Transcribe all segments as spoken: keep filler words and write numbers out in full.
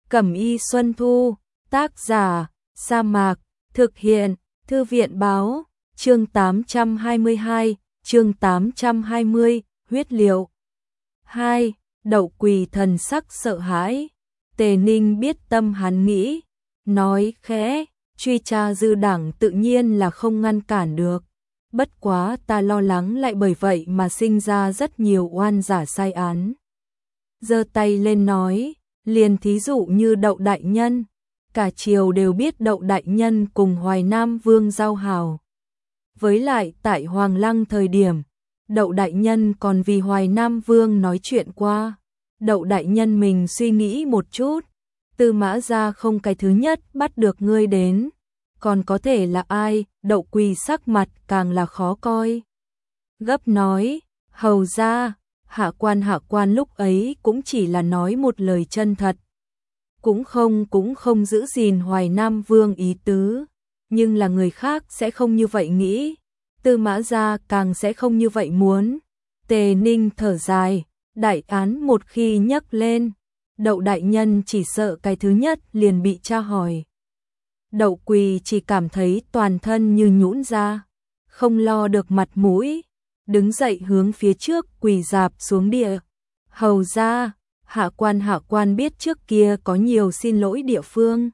Cẩm y Xuân Thu, tác giả, Sa Mạc, thực hiện, Thư viện báo, chương tám trăm hai mươi hai, chương tám trăm hai mươi, huyết liệu. hai. Đậu Quỳ thần sắc sợ hãi. Tề Ninh biết tâm hắn nghĩ, nói khẽ, truy tra dư đảng tự nhiên là không ngăn cản được. Bất quá ta lo lắng lại bởi vậy mà sinh ra rất nhiều oan giả sai án. Giơ tay lên nói, liền thí dụ như Đậu đại nhân, cả triều đều biết Đậu đại nhân cùng Hoài Nam Vương giao hảo. Với lại tại Hoàng Lăng thời điểm, Đậu đại nhân còn vì Hoài Nam Vương nói chuyện qua. Đậu đại nhân mình suy nghĩ một chút, Tư Mã gia không cái thứ nhất bắt được ngươi đến, còn có thể là ai? Đậu Quỳ sắc mặt càng là khó coi. Gấp nói, hầu ra, hạ quan hạ quan lúc ấy cũng chỉ là nói một lời chân thật. Cũng không cũng không giữ gìn Hoài Nam Vương ý tứ, nhưng là người khác sẽ không như vậy nghĩ. Tư Mã gia càng sẽ không như vậy muốn. Tề Ninh thở dài, đại án một khi nhắc lên, Đậu đại nhân chỉ sợ cái thứ nhất liền bị tra hỏi. Đậu Quỳ chỉ cảm thấy toàn thân như nhũn ra, không lo được mặt mũi, đứng dậy hướng phía trước quỳ rạp xuống địa. Hầu ra, hạ quan hạ quan biết trước kia có nhiều xin lỗi địa phương.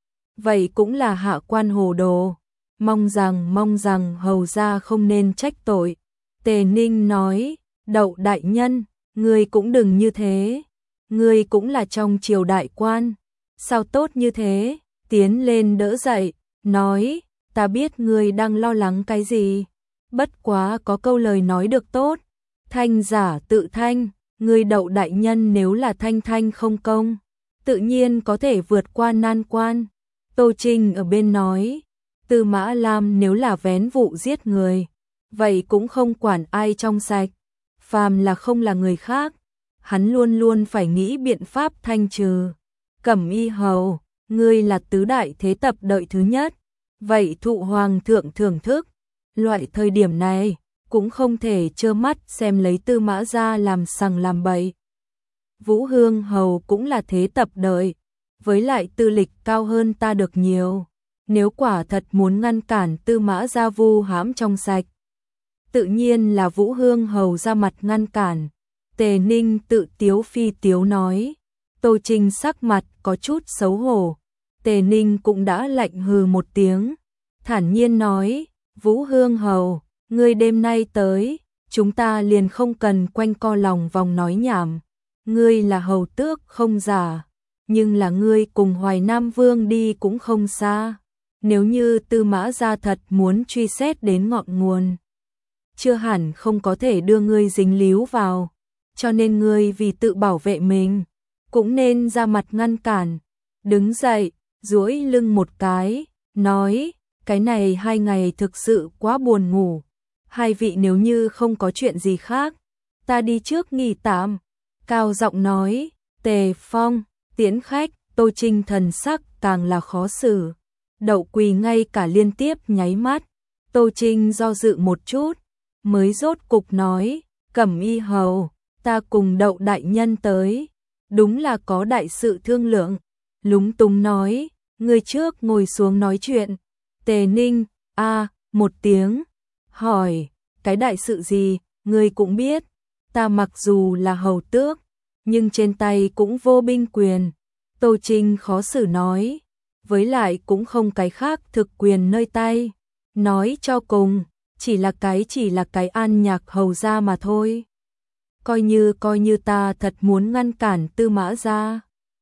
Vậy cũng là hạ quan hồ đồ, mong rằng mong rằng hầu ra không nên trách tội. Tề Ninh nói, Đậu đại nhân, ngươi cũng đừng như thế, ngươi cũng là trong triều đại quan, sao tốt như thế? Tiến lên đỡ dậy, nói, ta biết ngươi đang lo lắng cái gì, bất quá có câu lời nói được tốt, thanh giả tự thanh, ngươi Đậu đại nhân nếu là thanh thanh không công, tự nhiên có thể vượt qua nan quan. Tô Trinh ở bên nói, Tư Mã Lam nếu là vén vụ giết người, vậy cũng không quản ai trong sạch, phàm là không là người khác, hắn luôn luôn phải nghĩ biện pháp thanh trừ. Cẩm y hầu, ngươi là tứ đại thế tập đợi thứ nhất, vậy thụ hoàng thượng thưởng thức, loại thời điểm này cũng không thể trơ mắt xem lấy Tư Mã gia làm sằng làm bậy. Vũ Hương hầu cũng là thế tập đợi, với lại tư lịch cao hơn ta được nhiều, nếu quả thật muốn ngăn cản Tư Mã gia vu hãm trong sạch, tự nhiên là Vũ Hương hầu ra mặt ngăn cản. Tề Ninh tự tiếu phi tiếu nói. Tô Trinh sắc mặt có chút xấu hổ, Tề Ninh cũng đã lạnh hừ một tiếng, thản nhiên nói, Vũ Hương hầu, ngươi đêm nay tới, chúng ta liền không cần quanh co lòng vòng nói nhảm, ngươi là hầu tước không giả, nhưng là ngươi cùng Hoài Nam Vương đi cũng không xa, nếu như Tư Mã gia thật muốn truy xét đến ngọn nguồn, chưa hẳn không có thể đưa ngươi dính líu vào, cho nên ngươi vì tự bảo vệ mình, cũng nên ra mặt ngăn cản. Đứng dậy, duỗi lưng một cái, nói, cái này hai ngày thực sự quá buồn ngủ, hai vị nếu như không có chuyện gì khác, ta đi trước nghỉ tạm. Cao giọng nói, Tề Phong, tiễn khách. Tô Trinh thần sắc càng là khó xử, Đậu Quỳ ngay cả liên tiếp nháy mắt. Tô Trinh do dự một chút, mới rốt cục nói, Cẩm y hầu, ta cùng Đậu đại nhân tới, đúng là có đại sự thương lượng. Lúng túng nói, người trước ngồi xuống nói chuyện. Tề Ninh, a một tiếng, hỏi, cái đại sự gì, ngươi cũng biết, ta mặc dù là hầu tước, nhưng trên tay cũng vô binh quyền. Tô Trinh khó xử nói, với lại cũng không cái khác thực quyền nơi tay, nói cho cùng, chỉ là cái chỉ là cái An Nhạc hầu gia mà thôi. Coi như coi như ta thật muốn ngăn cản Tư Mã gia,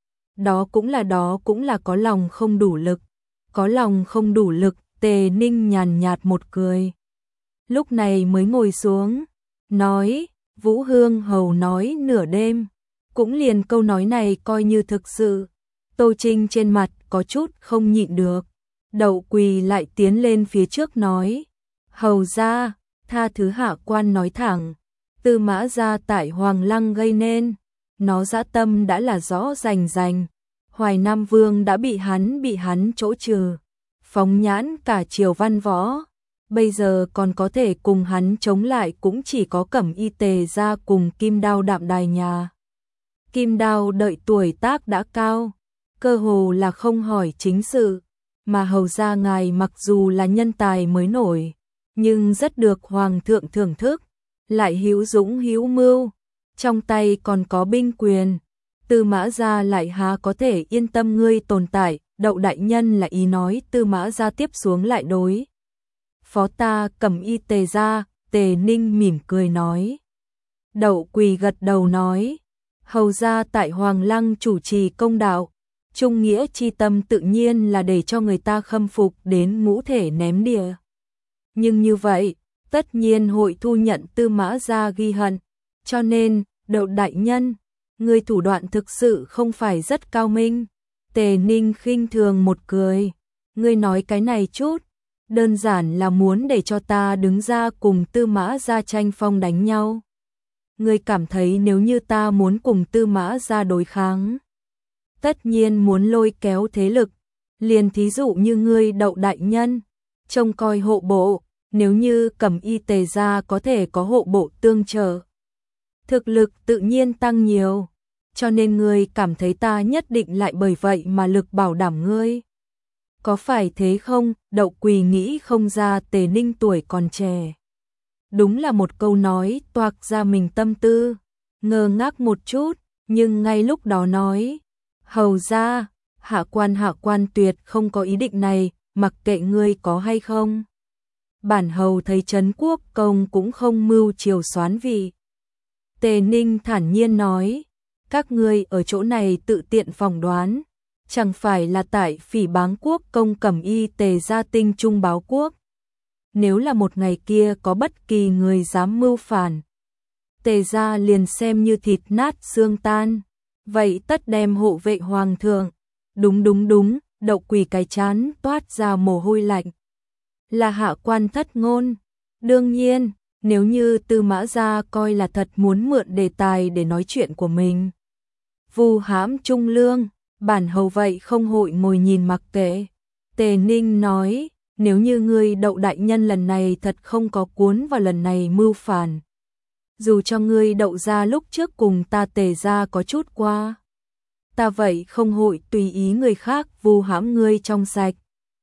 đó cũng là đó cũng là có lòng không đủ lực, có lòng không đủ lực. Tề Ninh nhàn nhạt một cười, lúc này mới ngồi xuống, nói, Vũ Hương hầu nói nửa đêm, cũng liền câu nói này coi như thực sự. Tô Trinh trên mặt có chút không nhịn được, Đậu Quỳ lại tiến lên phía trước nói, hầu gia, tha thứ hạ quan nói thẳng, Tư Mã gia tại Hoàng Lăng gây nên, nó dã tâm đã là rõ rành rành, Hoài Nam Vương đã bị hắn bị hắn chỗ trừ, phóng nhãn cả triều văn võ, bây giờ còn có thể cùng hắn chống lại cũng chỉ có Cẩm y Tề gia cùng Kim Đao Đạm Đài nhà. Kim Đao đợi tuổi tác đã cao, cơ hồ là không hỏi chính sự, mà hầu gia ngài mặc dù là nhân tài mới nổi, nhưng rất được hoàng thượng thưởng thức, lại hữu dũng hữu mưu, trong tay còn có binh quyền, Tư Mã gia lại há có thể yên tâm ngươi tồn tại. Đậu đại nhân là ý nói Tư Mã gia tiếp xuống lại đối phó ta Cẩm Y Tề gia. Tề Ninh mỉm cười nói. Đậu Quỳ gật đầu nói, hầu gia tại Hoàng Lăng chủ trì công đạo, trung nghĩa chi tâm tự nhiên là để cho người ta khâm phục đến ngũ thể ném địa. Nhưng như vậy, tất nhiên hội thu nhận Tư Mã gia ghi hận, cho nên, Đậu đại nhân, người thủ đoạn thực sự không phải rất cao minh. Tề Ninh khinh thường một cười, ngươi nói cái này chút, đơn giản là muốn để cho ta đứng ra cùng Tư Mã gia tranh phong đánh nhau. Ngươi cảm thấy nếu như ta muốn cùng Tư Mã gia đối kháng, tất nhiên muốn lôi kéo thế lực, liền thí dụ như ngươi Đậu đại nhân, trông coi hộ bộ, nếu như Cẩm Y Tề gia có thể có hộ bộ tương trợ, thực lực tự nhiên tăng nhiều. Cho nên ngươi cảm thấy ta nhất định lại bởi vậy mà lực bảo đảm ngươi. Có phải thế không? Đậu Quỳ nghĩ không ra Tề Ninh tuổi còn trẻ. Đúng là một câu nói toạc ra mình tâm tư, ngơ ngác một chút, nhưng ngay lúc đó nói, hầu ra, hạ quan hạ quan tuyệt không có ý định này, mặc kệ ngươi có hay không. Bản hầu thấy Trấn Quốc công cũng không mưu chiều soán vị. Tề Ninh thản nhiên nói, các ngươi ở chỗ này tự tiện phỏng đoán, chẳng phải là tại phỉ báng quốc công Cẩm Y Tề gia tinh trung báo quốc. Nếu là một ngày kia có bất kỳ người dám mưu phản, Tề gia liền xem như thịt nát xương tan, vậy tất đem hộ vệ hoàng thượng. Đúng đúng đúng, Đậu Quỳ cái chán toát ra mồ hôi lạnh. Là hạ quan thất ngôn, đương nhiên, nếu như Tư Mã gia coi là thật muốn mượn đề tài để nói chuyện của mình, vu hãm trung lương, bản hầu vậy không hội ngồi nhìn mặc kệ. Tề Ninh nói, nếu như ngươi Đậu đại nhân lần này thật không có cuốn vào lần này mưu phản, dù cho ngươi Đậu gia lúc trước cùng ta Tề gia có chút qua, ta vậy không hội tùy ý người khác vu hãm ngươi trong sạch.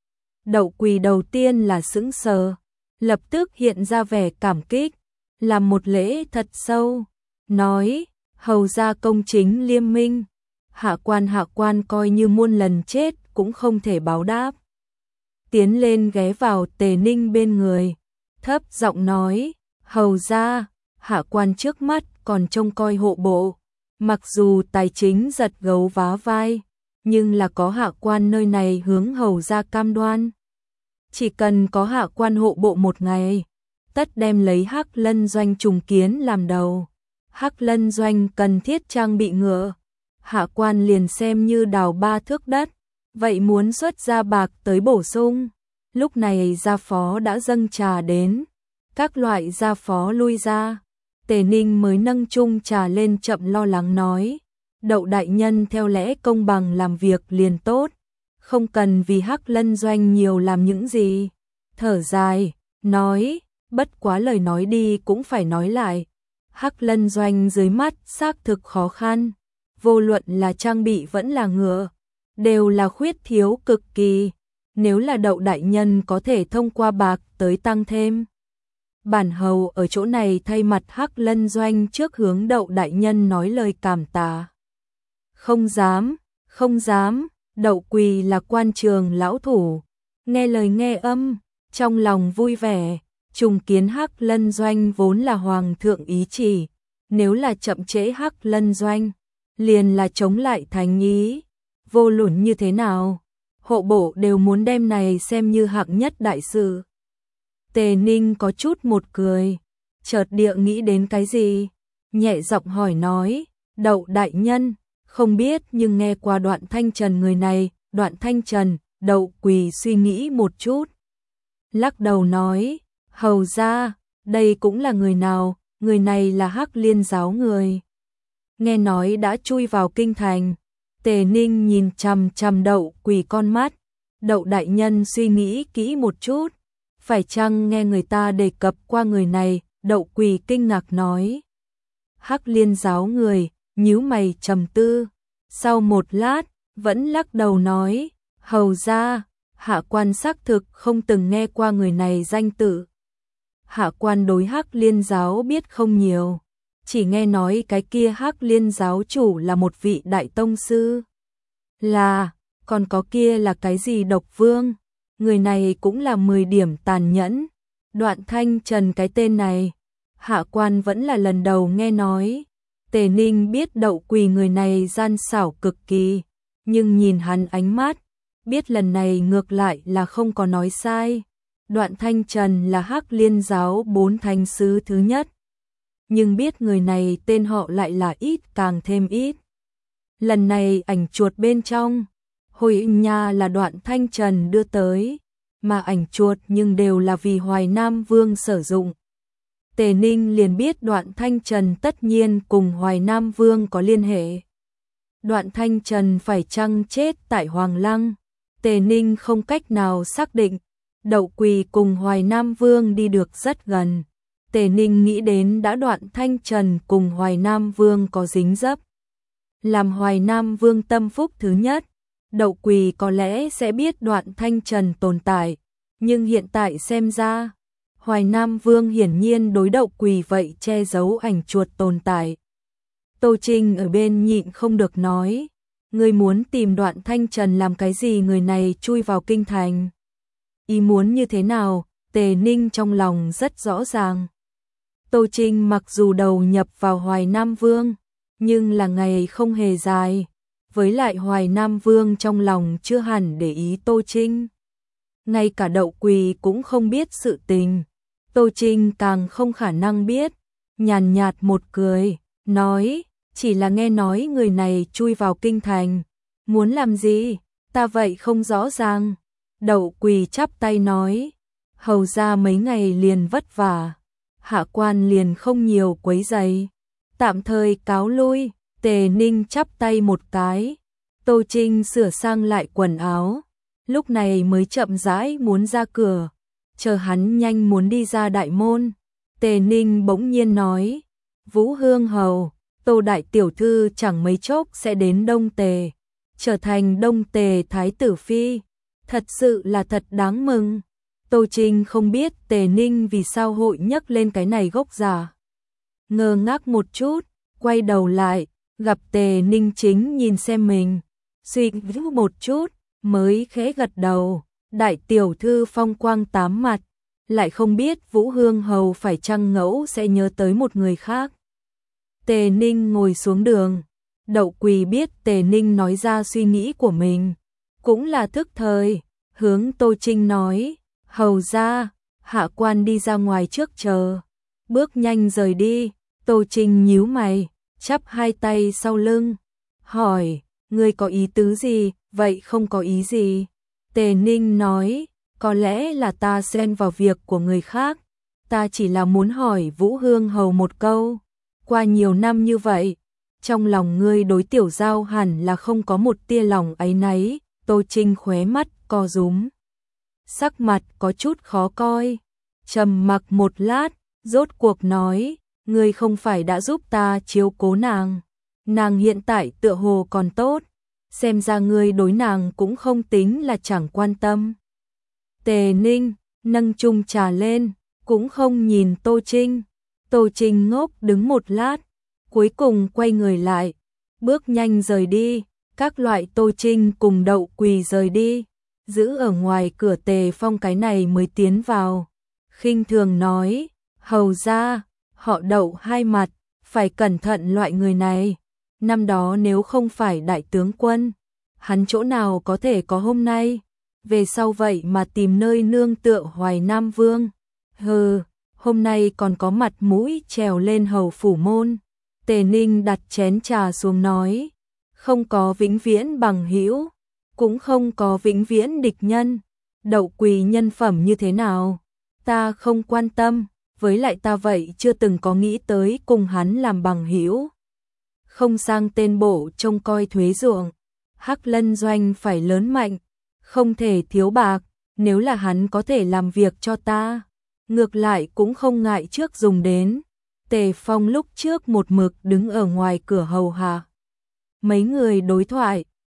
Đậu Quỳ đầu tiên là sững sờ, lập tức hiện ra vẻ cảm kích, làm một lễ thật sâu, nói, hầu gia công chính liêm minh, hạ quan hạ quan coi như muôn lần chết cũng không thể báo đáp. Tiến lên ghé vào Tề Ninh bên người, thấp giọng nói, hầu gia, hạ quan trước mắt còn trông coi hộ bộ, mặc dù tài chính giật gấu vá vai, nhưng là có hạ quan nơi này hướng hầu gia cam đoan. Chỉ cần có hạ quan hộ bộ một ngày, tất đem lấy Hắc Lân doanh trùng kiến làm đầu. Hắc Lân doanh cần thiết trang bị ngựa, hạ quan liền xem như đào ba thước đất, vậy muốn xuất ra bạc tới bổ sung. Lúc này gia phó đã dâng trà đến, các loại gia phó lui ra. Tề Ninh mới nâng chung trà lên chậm lo lắng nói, Đậu đại nhân theo lẽ công bằng làm việc liền tốt, không cần vì Hắc Lân doanh nhiều làm những gì. Thở dài, nói, bất quá lời nói đi cũng phải nói lại. Hắc Lân doanh dưới mắt xác thực khó khăn, vô luận là trang bị vẫn là ngựa, đều là khuyết thiếu cực kỳ. Nếu là Đậu đại nhân có thể thông qua bạc tới tăng thêm, bản hầu ở chỗ này thay mặt Hắc Lân doanh trước hướng Đậu đại nhân nói lời cảm tạ. Không dám, không dám. Đậu Quỳ là quan trường lão thủ, nghe lời nghe âm, trong lòng vui vẻ. Trùng kiến Hắc Lân doanh vốn là hoàng thượng ý chỉ, nếu là chậm trễ Hắc Lân doanh, liền là chống lại thánh ý. Vô luận như thế nào, hộ bộ đều muốn đem này xem như hạng nhất đại sự. Tề Ninh có chút một cười, chợt địa nghĩ đến cái gì, nhẹ giọng hỏi nói, Đậu đại nhân, không biết nhưng nghe qua Đoạn Thanh Trần người này. Đoạn Thanh Trần, Đậu Quỳ suy nghĩ một chút, lắc đầu nói, hầu ra, đây cũng là người nào, người này là Hắc Liên giáo người. Nghe nói đã chui vào kinh thành. Tề Ninh nhìn chằm chằm Đậu Quỳ con mắt, Đậu đại nhân suy nghĩ kỹ một chút, phải chăng nghe người ta đề cập qua người này? Đậu Quỳ kinh ngạc nói, Hắc Liên giáo người, nhíu mày trầm tư, sau một lát, vẫn lắc đầu nói, hầu ra, hạ quan xác thực không từng nghe qua người này danh tự. Hạ quan đối Hắc Liên giáo biết không nhiều, chỉ nghe nói cái kia Hắc Liên giáo chủ là một vị đại tông sư. Là, còn có kia là cái gì độc vương, người này cũng là mười điểm tàn nhẫn. Đoạn Thanh Trần cái tên này, hạ quan vẫn là lần đầu nghe nói. Tề Ninh biết Đậu Quỳ người này gian xảo cực kỳ, nhưng nhìn hắn ánh mắt, biết lần này ngược lại là không có nói sai. Đoạn Thanh Trần là Hắc Liên giáo bốn thánh sứ thứ nhất, nhưng biết người này tên họ lại là ít càng thêm ít. Lần này ảnh chuột bên trong, hồi nha là Đoạn Thanh Trần đưa tới, mà ảnh chuột nhưng đều là vì Hoài Nam Vương sử dụng. Tề Ninh liền biết Đoạn Thanh Trần tất nhiên cùng Hoài Nam Vương có liên hệ. Đoạn Thanh Trần phải chăng chết tại Hoàng Lăng, Tề Ninh không cách nào xác định. Đậu Quỳ cùng Hoài Nam Vương đi được rất gần, Tề Ninh nghĩ đến đã Đoạn Thanh Trần cùng Hoài Nam Vương có dính dấp. Làm Hoài Nam Vương tâm phúc thứ nhất, Đậu Quỳ có lẽ sẽ biết Đoạn Thanh Trần tồn tại, nhưng hiện tại xem ra, Hoài Nam Vương hiển nhiên đối Đậu Quỳ vậy che giấu ảnh chuột tồn tại. Tô Trinh ở bên nhịn không được nói, ngươi muốn tìm Đoạn Thanh Trần làm cái gì, người này chui vào kinh thành. Ý muốn như thế nào, Tề Ninh trong lòng rất rõ ràng. Tô Trinh mặc dù đầu nhập vào Hoài Nam Vương, nhưng là ngày không hề dài, với lại Hoài Nam Vương trong lòng chưa hẳn để ý Tô Trinh. Ngay cả Đậu Quỳ cũng không biết sự tình, Tô Trinh càng không khả năng biết, nhàn nhạt một cười, nói, chỉ là nghe nói người này chui vào kinh thành, muốn làm gì, ta vậy không rõ ràng. Đậu Quỳ chắp tay nói, hầu ra mấy ngày liền vất vả, hạ quan liền không nhiều quấy rầy, tạm thời cáo lui. Tề Ninh chắp tay một cái, Tô Trinh sửa sang lại quần áo, lúc này mới chậm rãi muốn ra cửa, chờ hắn nhanh muốn đi ra đại môn. Tề Ninh bỗng nhiên nói, Vũ Hương Hầu, Tô đại tiểu thư chẳng mấy chốc sẽ đến Đông Tề, trở thành Đông Tề thái tử phi, thật sự là thật đáng mừng. Tô Trinh không biết Tề Ninh vì sao hội nhắc lên cái này gốc giả. Ngơ ngác một chút, quay đầu lại, gặp Tề Ninh chính nhìn xem mình, suy nghĩ một chút, mới khẽ gật đầu, đại tiểu thư phong quang tám mặt, lại không biết Vũ Hương Hầu phải chăng ngẫu sẽ nhớ tới một người khác. Tề Ninh ngồi xuống đường, Đậu Quỳ biết Tề Ninh nói ra suy nghĩ của mình, cũng là thức thời, hướng Tô Trinh nói, hầu ra, hạ quan đi ra ngoài trước chờ, bước nhanh rời đi. Tô Trinh nhíu mày, chắp hai tay sau lưng, hỏi, ngươi có ý tứ gì, vậy không có ý gì. Tề Ninh nói, có lẽ là ta xen vào việc của người khác, ta chỉ là muốn hỏi Vũ Hương Hầu một câu, qua nhiều năm như vậy, trong lòng ngươi đối Tiểu Giao hẳn là không có một tia lòng áy náy. Tô Trinh khóe mắt co rúm, sắc mặt có chút khó coi, trầm mặc một lát, rốt cuộc nói, ngươi không phải đã giúp ta chiếu cố nàng, nàng hiện tại tựa hồ còn tốt, xem ra ngươi đối nàng cũng không tính là chẳng quan tâm. Tề Ninh nâng chung trà lên, cũng không nhìn Tô Trinh. Tô Trinh ngốc đứng một lát, cuối cùng quay người lại, bước nhanh rời đi. Các loại Tô Trinh cùng Đậu Quỳ rời đi, giữ ở ngoài cửa Tề Phong cái này mới tiến vào, khinh thường nói, hầu ra, họ Đậu hai mặt, phải cẩn thận loại người này, năm đó nếu không phải đại tướng quân, hắn chỗ nào có thể có hôm nay, về sau vậy mà tìm nơi nương tựa Hoài Nam Vương, hừ, hôm nay còn có mặt mũi trèo lên hầu phủ môn. Tề Ninh đặt chén trà xuống nói, không có vĩnh viễn bằng hữu, cũng không có vĩnh viễn địch nhân. Đậu Quỳ nhân phẩm như thế nào, ta không quan tâm, với lại ta vậy chưa từng có nghĩ tới cùng hắn làm bằng hữu. Không sang tên bộ trông coi thuế ruộng, Hắc Lân doanh phải lớn mạnh, không thể thiếu bạc, nếu là hắn có thể làm việc cho ta, ngược lại cũng không ngại trước dùng đến. Tề Phong lúc trước một mực đứng ở ngoài cửa hầu hạ. Mấy người đối thoại,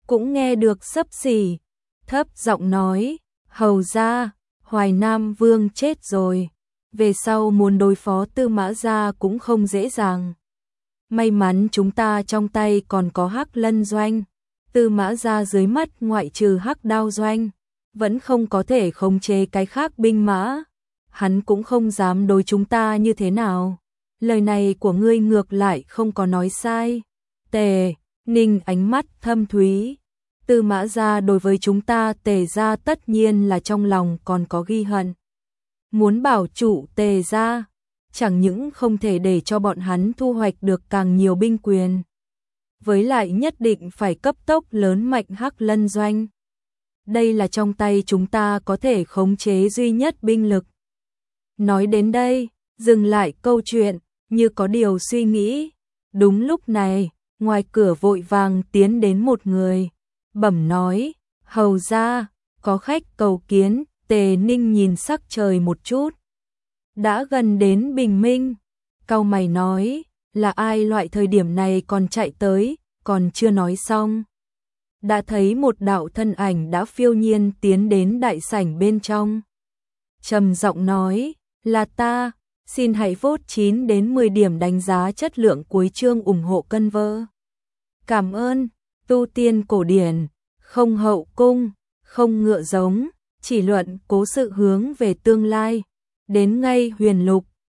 cũng nghe được xấp xỉ, thấp giọng nói, hầu ra, Hoài Nam Vương chết rồi, về sau muốn đối phó Tư Mã Gia cũng không dễ dàng. May mắn chúng ta trong tay còn có Hắc Lân Doanh, Tư Mã Gia dưới mắt ngoại trừ Hắc Đao Doanh, vẫn không có thể khống chế cái khác binh mã, hắn cũng không dám đối chúng ta như thế nào. Lời này của ngươi ngược lại không có nói sai. Tề Ninh ánh mắt thâm thúy, Tư Mã Gia đối với chúng ta Tề gia tất nhiên là trong lòng còn có ghi hận. Muốn bảo trụ Tề gia, chẳng những không thể để cho bọn hắn thu hoạch được càng nhiều binh quyền, với lại nhất định phải cấp tốc lớn mạnh Hắc Lân Doanh. Đây là trong tay chúng ta có thể khống chế duy nhất binh lực. Nói đến đây, dừng lại câu chuyện, như có điều suy nghĩ. Đúng lúc này, ngoài cửa vội vàng tiến đến một người, bẩm nói, hầu ra, có khách cầu kiến. Tề Ninh nhìn sắc trời một chút, đã gần đến bình minh, cau mày nói, là ai loại thời điểm này còn chạy tới, còn chưa nói xong. Đã thấy một đạo thân ảnh đã phiêu nhiên tiến đến đại sảnh bên trong. Trầm giọng nói, là ta, xin hãy vote chín đến mười điểm đánh giá chất lượng cuối chương ủng hộ cân vơ. Cảm ơn, tu tiên cổ điển, không hậu cung, không ngựa giống, chỉ luận cố sự hướng về tương lai, đến ngay huyền lục,